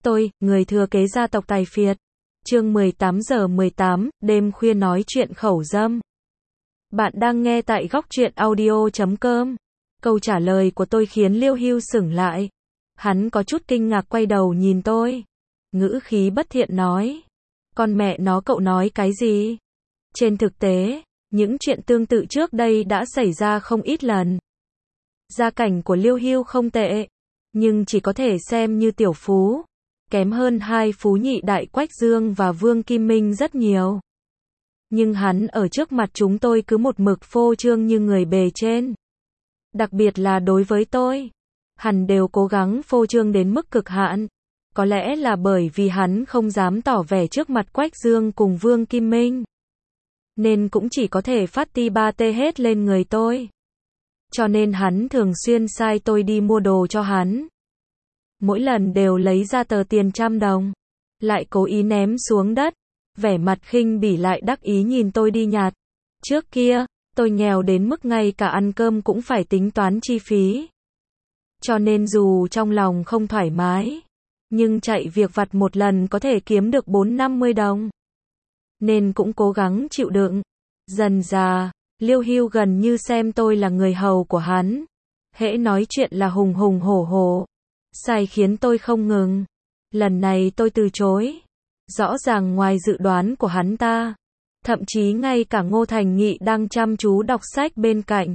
Tôi, người thừa kế gia tộc Tài Phiệt. Chương 18:18, đêm khuya nói chuyện khẩu dâm. Bạn đang nghe tại góc truyện audio.com. Câu trả lời của tôi khiến Liêu Hưu sững lại. Hắn có chút kinh ngạc quay đầu nhìn tôi. Ngữ khí bất thiện nói. Con mẹ nó, cậu nói cái gì? Trên thực tế, những chuyện tương tự trước đây đã xảy ra không ít lần. Gia cảnh của Liêu Hưu không tệ, nhưng chỉ có thể xem như tiểu phú. Kém hơn hai phú nhị đại Quách Dương và Vương Kim Minh rất nhiều. Nhưng hắn ở trước mặt chúng tôi cứ một mực phô trương như người bề trên. Đặc biệt là đối với tôi, hắn đều cố gắng phô trương đến mức cực hạn. Có lẽ là bởi vì hắn không dám tỏ vẻ trước mặt Quách Dương cùng Vương Kim Minh, nên cũng chỉ có thể phát ti ba tê hết lên người tôi. Cho nên hắn thường xuyên sai tôi đi mua đồ cho hắn. Mỗi lần đều lấy ra tờ tiền 100 đồng, lại cố ý ném xuống đất, vẻ mặt khinh bỉ lại đắc ý nhìn tôi đi nhặt. Trước kia, tôi nghèo đến mức ngay cả ăn cơm cũng phải tính toán chi phí. Cho nên dù trong lòng không thoải mái, nhưng chạy việc vặt một lần có thể kiếm được 4-50 đồng. Nên cũng cố gắng chịu đựng. Dần dà, Liêu Hưu gần như xem tôi là người hầu của hắn. Hễ nói chuyện là hùng hùng hổ hổ. Sai khiến tôi không ngừng. Lần này tôi từ chối. Rõ ràng ngoài dự đoán của hắn ta. Thậm chí ngay cả Ngô Thành Nghị đang chăm chú đọc sách bên cạnh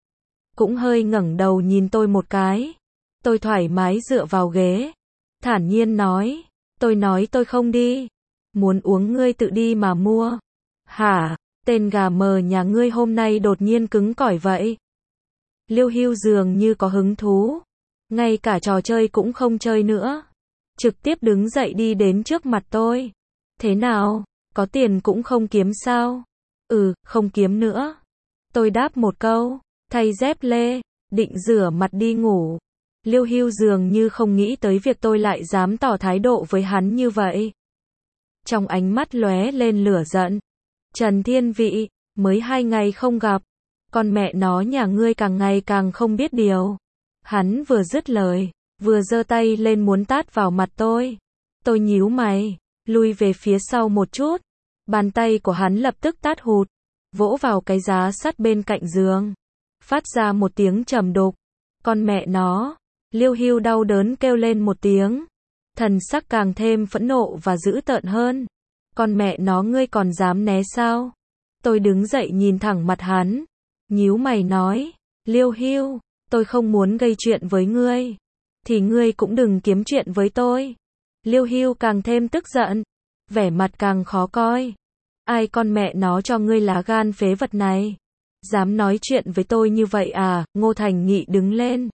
cũng hơi ngẩng đầu nhìn tôi một cái. Tôi thoải mái dựa vào ghế, thản nhiên nói. Tôi nói tôi không đi. Muốn uống ngươi tự đi mà mua. Hả? Tên gà mờ nhà ngươi hôm nay đột nhiên cứng cỏi vậy. Liêu Hưu dường như có hứng thú. Ngay cả trò chơi cũng không chơi nữa. Trực tiếp đứng dậy đi đến trước mặt tôi. Thế nào? Có tiền cũng không kiếm sao? Không kiếm nữa. Tôi đáp một câu, thay dép lê, định rửa mặt đi ngủ. Liêu Hưu dường như không nghĩ tới việc tôi lại dám tỏ thái độ với hắn như vậy. Trong ánh mắt lóe lên lửa giận. Trần Thiên Vị, mới 2 ngày không gặp. Con mẹ nó nhà ngươi càng ngày càng không biết điều. Hắn vừa dứt lời, vừa giơ tay lên muốn tát vào mặt tôi. Tôi nhíu mày, lui về phía sau một chút. Bàn tay của hắn lập tức tát hụt, vỗ vào cái giá sắt bên cạnh giường. Phát ra một tiếng trầm đục. Con mẹ nó, Liêu Hưu đau đớn kêu lên một tiếng. Thần sắc càng thêm phẫn nộ và dữ tợn hơn. Con mẹ nó, ngươi còn dám né sao? Tôi đứng dậy nhìn thẳng mặt hắn, nhíu mày nói. Liêu Hưu, tôi không muốn gây chuyện với ngươi, thì ngươi cũng đừng kiếm chuyện với tôi. Liêu Hưu càng thêm tức giận, vẻ mặt càng khó coi. Ai con mẹ nó cho ngươi lá gan phế vật này? Dám nói chuyện với tôi như vậy à? Ngô Thành Nghị đứng lên,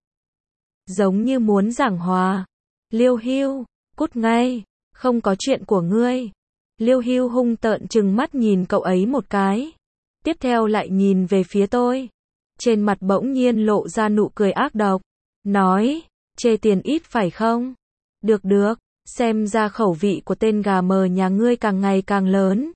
giống như muốn giảng hòa. Liêu Hưu, cút ngay, không có chuyện của ngươi. Liêu Hưu hung tợn trừng mắt nhìn cậu ấy một cái. Tiếp theo lại nhìn về phía tôi. Trên mặt bỗng nhiên lộ ra nụ cười ác độc. Nói, chê tiền ít phải không? Được được, xem ra khẩu vị của tên gà mờ nhà ngươi càng ngày càng lớn.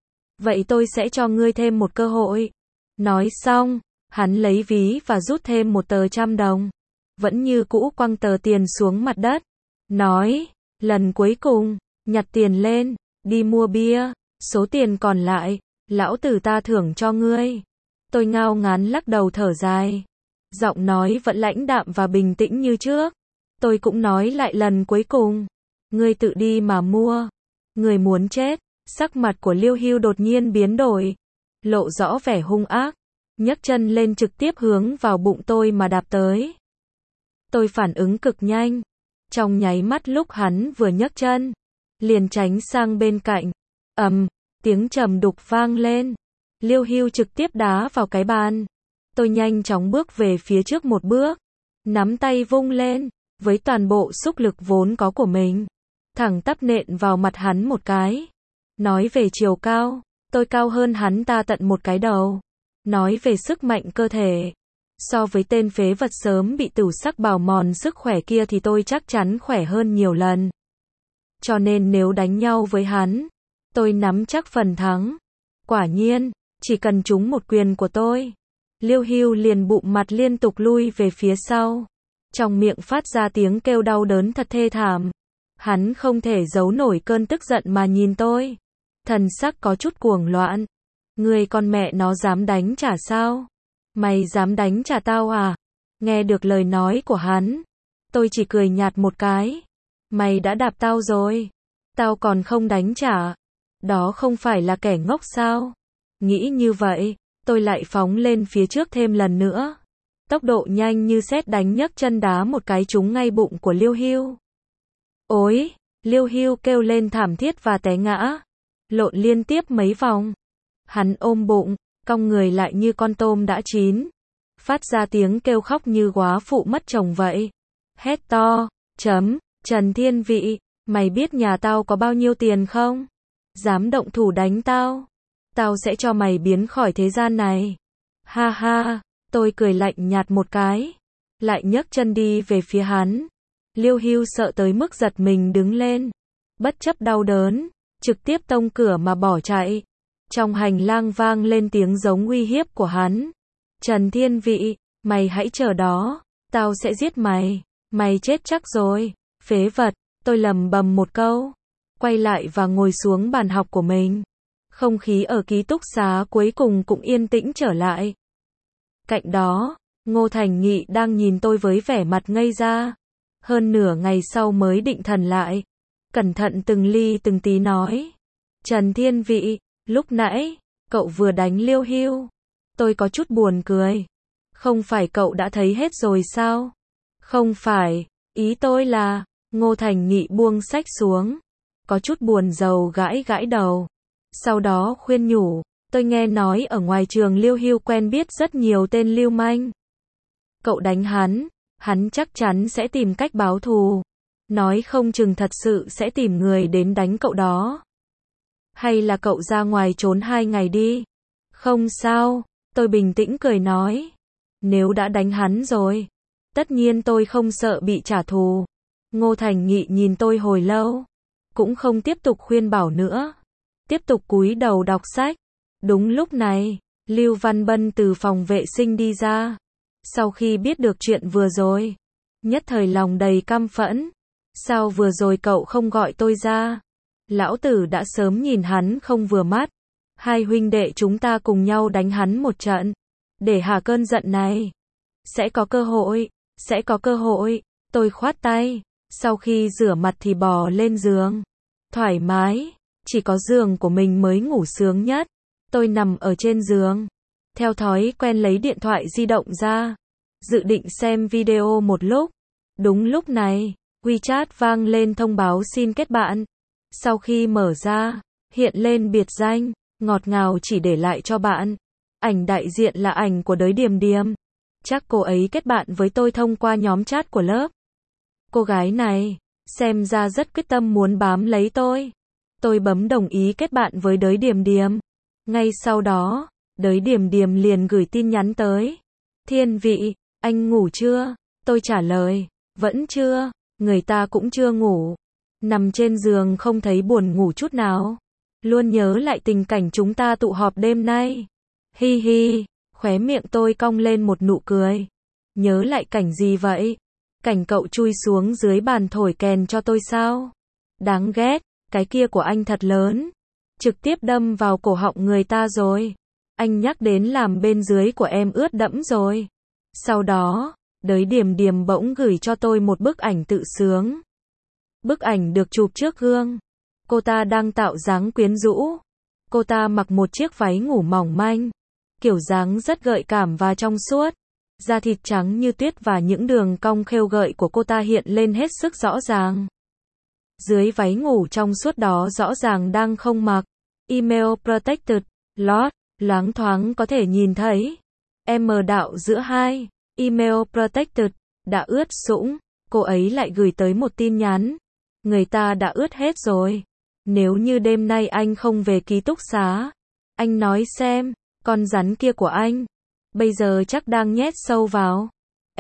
Vậy tôi sẽ cho ngươi thêm một cơ hội. Nói xong, hắn lấy ví và rút thêm một tờ 100 đồng. Vẫn như cũ quăng tờ tiền xuống mặt đất. Nói, lần cuối cùng, nhặt tiền lên, đi mua bia. Số tiền còn lại, lão tử ta thưởng cho ngươi. Tôi ngao ngán lắc đầu thở dài. Giọng nói vẫn lãnh đạm và bình tĩnh như trước. Tôi cũng nói lại lần cuối cùng. Ngươi tự đi mà mua. Người muốn chết. Sắc mặt của Liêu Hưu đột nhiên biến đổi, lộ rõ vẻ hung ác. Nhấc chân lên trực tiếp hướng vào bụng tôi mà đạp tới. Tôi phản ứng cực nhanh. Trong nháy mắt lúc hắn vừa nhấc chân, liền tránh sang bên cạnh. Tiếng trầm đục vang lên. Liêu Hưu trực tiếp đá vào cái bàn. Tôi nhanh chóng bước về phía trước một bước, nắm tay vung lên, với toàn bộ sức lực vốn có của mình, thẳng tắp nện vào mặt hắn một cái. Nói về chiều cao, tôi cao hơn hắn ta tận một cái đầu. Nói về sức mạnh cơ thể, so với tên phế vật sớm bị tửu sắc bào mòn sức khỏe kia thì tôi chắc chắn khỏe hơn nhiều lần. Cho nên nếu đánh nhau với hắn, tôi nắm chắc phần thắng. Quả nhiên, chỉ cần trúng một quyền của tôi, Liêu Hưu liền bụng mặt liên tục lui về phía sau, trong miệng phát ra tiếng kêu đau đớn thật thê thảm. Hắn không thể giấu nổi cơn tức giận mà nhìn tôi. Thần sắc có chút cuồng loạn. Ngươi con mẹ nó dám đánh trả sao? Mày dám đánh trả tao à? Nghe được lời nói của hắn, tôi chỉ cười nhạt một cái. Mày đã đạp tao rồi. Tao còn không đánh trả. Đó không phải là kẻ ngốc sao? Nghĩ như vậy, tôi lại phóng lên phía trước thêm lần nữa. Tốc độ nhanh như sét đánh, nhấc chân đá một cái trúng ngay bụng của Liêu Hưu. Ối, Liêu Hưu kêu lên thảm thiết và té ngã, lộn liên tiếp mấy vòng. Hắn ôm bụng, cong người lại như con tôm đã chín, phát ra tiếng kêu khóc như góa phụ mất chồng vậy. Hét to, Trần Thiên Vị, mày biết nhà tao có bao nhiêu tiền không? Dám động thủ đánh tao, tao sẽ cho mày biến khỏi thế gian này. Ha ha, tôi cười lạnh nhạt một cái, lại nhấc chân đi về phía hắn. Liêu Hưu sợ tới mức giật mình đứng lên, bất chấp đau đớn, trực tiếp tông cửa mà bỏ chạy. Trong hành lang vang lên tiếng giống uy hiếp của hắn. Trần Thiên Vị, mày hãy chờ đó, tao sẽ giết mày, mày chết chắc rồi, phế vật, tôi lầm bầm một câu, quay lại và ngồi xuống bàn học của mình. Không khí ở ký túc xá cuối cùng cũng yên tĩnh trở lại. Cạnh đó, Ngô Thành Nghị đang nhìn tôi với vẻ mặt ngây ra. Hơn nửa ngày sau mới định thần lại, cẩn thận từng ly từng tí nói. Trần Thiên Vị, lúc nãy, cậu vừa đánh Liêu Hưu. Tôi có chút buồn cười. Không phải cậu đã thấy hết rồi sao? Không phải, ý tôi là, Ngô Thành Nghị buông sách xuống, có chút buồn rầu gãi gãi đầu. Sau đó khuyên nhủ, tôi nghe nói ở ngoài trường Liêu Hưu quen biết rất nhiều tên lưu manh. Cậu đánh hắn chắc chắn sẽ tìm cách báo thù. Nói không chừng thật sự sẽ tìm người đến đánh cậu đó. Hay là cậu ra ngoài trốn 2 ngày đi. Không sao, tôi bình tĩnh cười nói. Nếu đã đánh hắn rồi, tất nhiên tôi không sợ bị trả thù. Ngô Thành Nghị nhìn tôi hồi lâu, cũng không tiếp tục khuyên bảo nữa, tiếp tục cúi đầu đọc sách. Đúng lúc này, Lưu Văn Bân từ phòng vệ sinh đi ra. Sau khi biết được chuyện vừa rồi, nhất thời lòng đầy căm phẫn. Sao vừa rồi cậu không gọi tôi ra? Lão tử đã sớm nhìn hắn không vừa mắt. Hai huynh đệ chúng ta cùng nhau đánh hắn một trận, để hạ cơn giận này. Sẽ có cơ hội. Tôi khoát tay, sau khi rửa mặt thì bò lên giường. Thoải mái, chỉ có giường của mình mới ngủ sướng nhất. Tôi nằm ở trên giường, theo thói quen lấy điện thoại di động ra, dự định xem video một lúc. Đúng lúc này, WeChat vang lên thông báo xin kết bạn. Sau khi mở ra, hiện lên biệt danh, ngọt ngào chỉ để lại cho bạn. Ảnh đại diện là ảnh của Đới Điềm Điềm. Chắc cô ấy kết bạn với tôi thông qua nhóm chat của lớp. Cô gái này, xem ra rất quyết tâm muốn bám lấy tôi. Tôi bấm đồng ý kết bạn với Đới Điềm Điềm. Ngay sau đó, Đới Điềm Điềm liền gửi tin nhắn tới. Thiên Vị, anh ngủ chưa? Tôi trả lời, vẫn chưa, người ta cũng chưa ngủ. Nằm trên giường không thấy buồn ngủ chút nào. Luôn nhớ lại tình cảnh chúng ta tụ họp đêm nay. Hi hi, khóe miệng tôi cong lên một nụ cười. Nhớ lại cảnh gì vậy? Cảnh cậu chui xuống dưới bàn thổi kèn cho tôi sao? Đáng ghét, cái kia của anh thật lớn. Trực tiếp đâm vào cổ họng người ta rồi. Anh nhắc đến làm bên dưới của em ướt đẫm rồi. Sau đó, Đới Điềm Điềm bỗng gửi cho tôi một bức ảnh tự sướng. Bức ảnh được chụp trước gương. Cô ta đang tạo dáng quyến rũ. Cô ta mặc một chiếc váy ngủ mỏng manh. Kiểu dáng rất gợi cảm và trong suốt. Da thịt trắng như tuyết và những đường cong khêu gợi của cô ta hiện lên hết sức rõ ràng. Dưới váy ngủ trong suốt đó rõ ràng đang không mặc Email Protected Lót, loáng thoáng có thể nhìn thấy đạo giữa hai Email Protected đã ướt sũng. Cô ấy lại gửi tới một tin nhắn. Người ta đã ướt hết rồi. Nếu như đêm nay anh không về ký túc xá, anh nói xem, con rắn kia của anh bây giờ chắc đang nhét sâu vào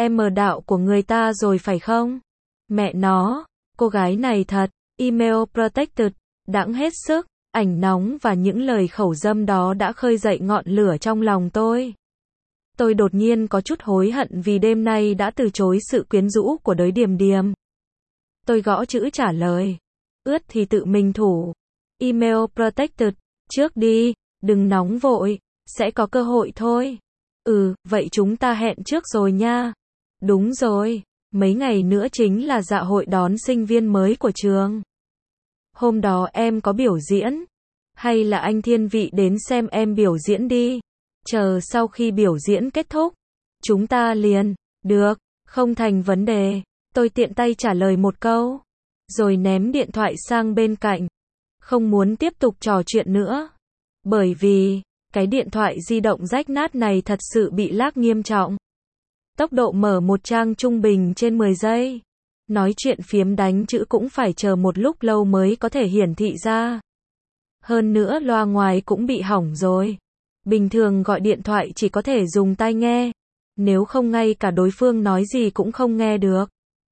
đạo của người ta rồi phải không? Mẹ nó, cô gái này thật, Email Protected, đãng hết sức. Ảnh nóng và những lời khẩu dâm đó đã khơi dậy ngọn lửa trong lòng tôi. Tôi đột nhiên có chút hối hận vì đêm nay đã từ chối sự quyến rũ của Đới Điềm Điềm. Tôi gõ chữ trả lời. Ướt thì tự mình thủ. Email protected. Trước đi, đừng nóng vội, sẽ có cơ hội thôi. Vậy chúng ta hẹn trước rồi nha. Đúng rồi, mấy ngày nữa chính là dạ hội đón sinh viên mới của trường. Hôm đó em có biểu diễn. Hay là anh thiên vị đến xem em biểu diễn đi. Chờ sau khi biểu diễn kết thúc, chúng ta liền. Được, không thành vấn đề. Tôi tiện tay trả lời một câu, rồi ném điện thoại sang bên cạnh. Không muốn tiếp tục trò chuyện nữa. Bởi vì, cái điện thoại di động rách nát này thật sự bị lag nghiêm trọng. Tốc độ mở một trang trung bình trên 10 giây. Nói chuyện phiếm đánh chữ cũng phải chờ một lúc lâu mới có thể hiển thị ra. Hơn nữa loa ngoài cũng bị hỏng rồi. Bình thường gọi điện thoại chỉ có thể dùng tai nghe. Nếu không ngay cả đối phương nói gì cũng không nghe được.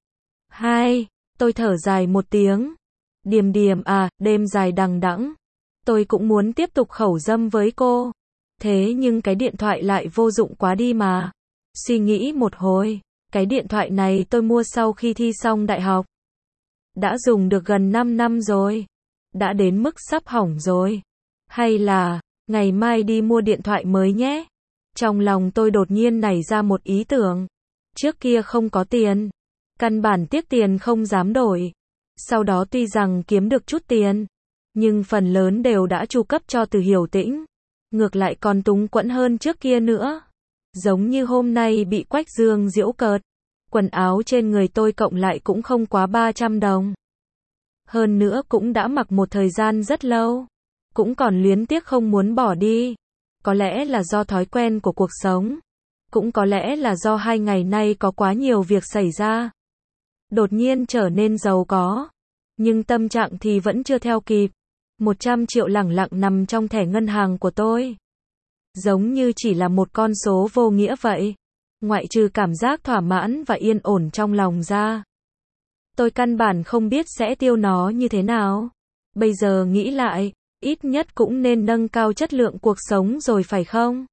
Tôi thở dài một tiếng. Điềm điềm à, đêm dài đằng đẵng. Tôi cũng muốn tiếp tục khẩu dâm với cô. Thế nhưng cái điện thoại lại vô dụng quá đi mà. Suy nghĩ một hồi, cái điện thoại này tôi mua sau khi thi xong đại học. Đã dùng được gần 5 năm rồi. Đã đến mức sắp hỏng rồi. Hay là, ngày mai đi mua điện thoại mới nhé. Trong lòng tôi đột nhiên nảy ra một ý tưởng. Trước kia không có tiền. Căn bản tiếc tiền không dám đổi. Sau đó tuy rằng kiếm được chút tiền, nhưng phần lớn đều đã chu cấp cho Từ Hiểu Tĩnh. Ngược lại còn túng quẫn hơn trước kia nữa. Giống như hôm nay bị Quách Dương giễu cợt. Quần áo trên người tôi cộng lại cũng không quá 300 đồng. Hơn nữa cũng đã mặc một thời gian rất lâu. Cũng còn luyến tiếc không muốn bỏ đi. Có lẽ là do thói quen của cuộc sống. Cũng có lẽ là do 2 ngày nay có quá nhiều việc xảy ra. Đột nhiên trở nên giàu có. Nhưng tâm trạng thì vẫn chưa theo kịp. 100 triệu lẳng lặng nằm trong thẻ ngân hàng của tôi. Giống như chỉ là một con số vô nghĩa vậy. Ngoại trừ cảm giác thỏa mãn và yên ổn trong lòng ra. Tôi căn bản không biết sẽ tiêu nó như thế nào. Bây giờ nghĩ lại, ít nhất cũng nên nâng cao chất lượng cuộc sống rồi phải không?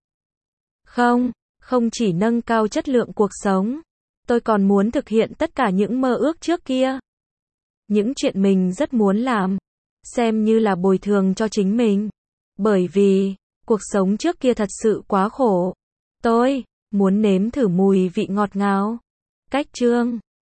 Không chỉ nâng cao chất lượng cuộc sống. Tôi còn muốn thực hiện tất cả những mơ ước trước kia. Những chuyện mình rất muốn làm. Xem như là bồi thường cho chính mình. Bởi vì, cuộc sống trước kia thật sự quá khổ. Tôi muốn nếm thử mùi vị ngọt ngào. Cách chương